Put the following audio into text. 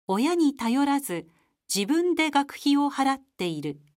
親に頼らず自分で学費を払っている。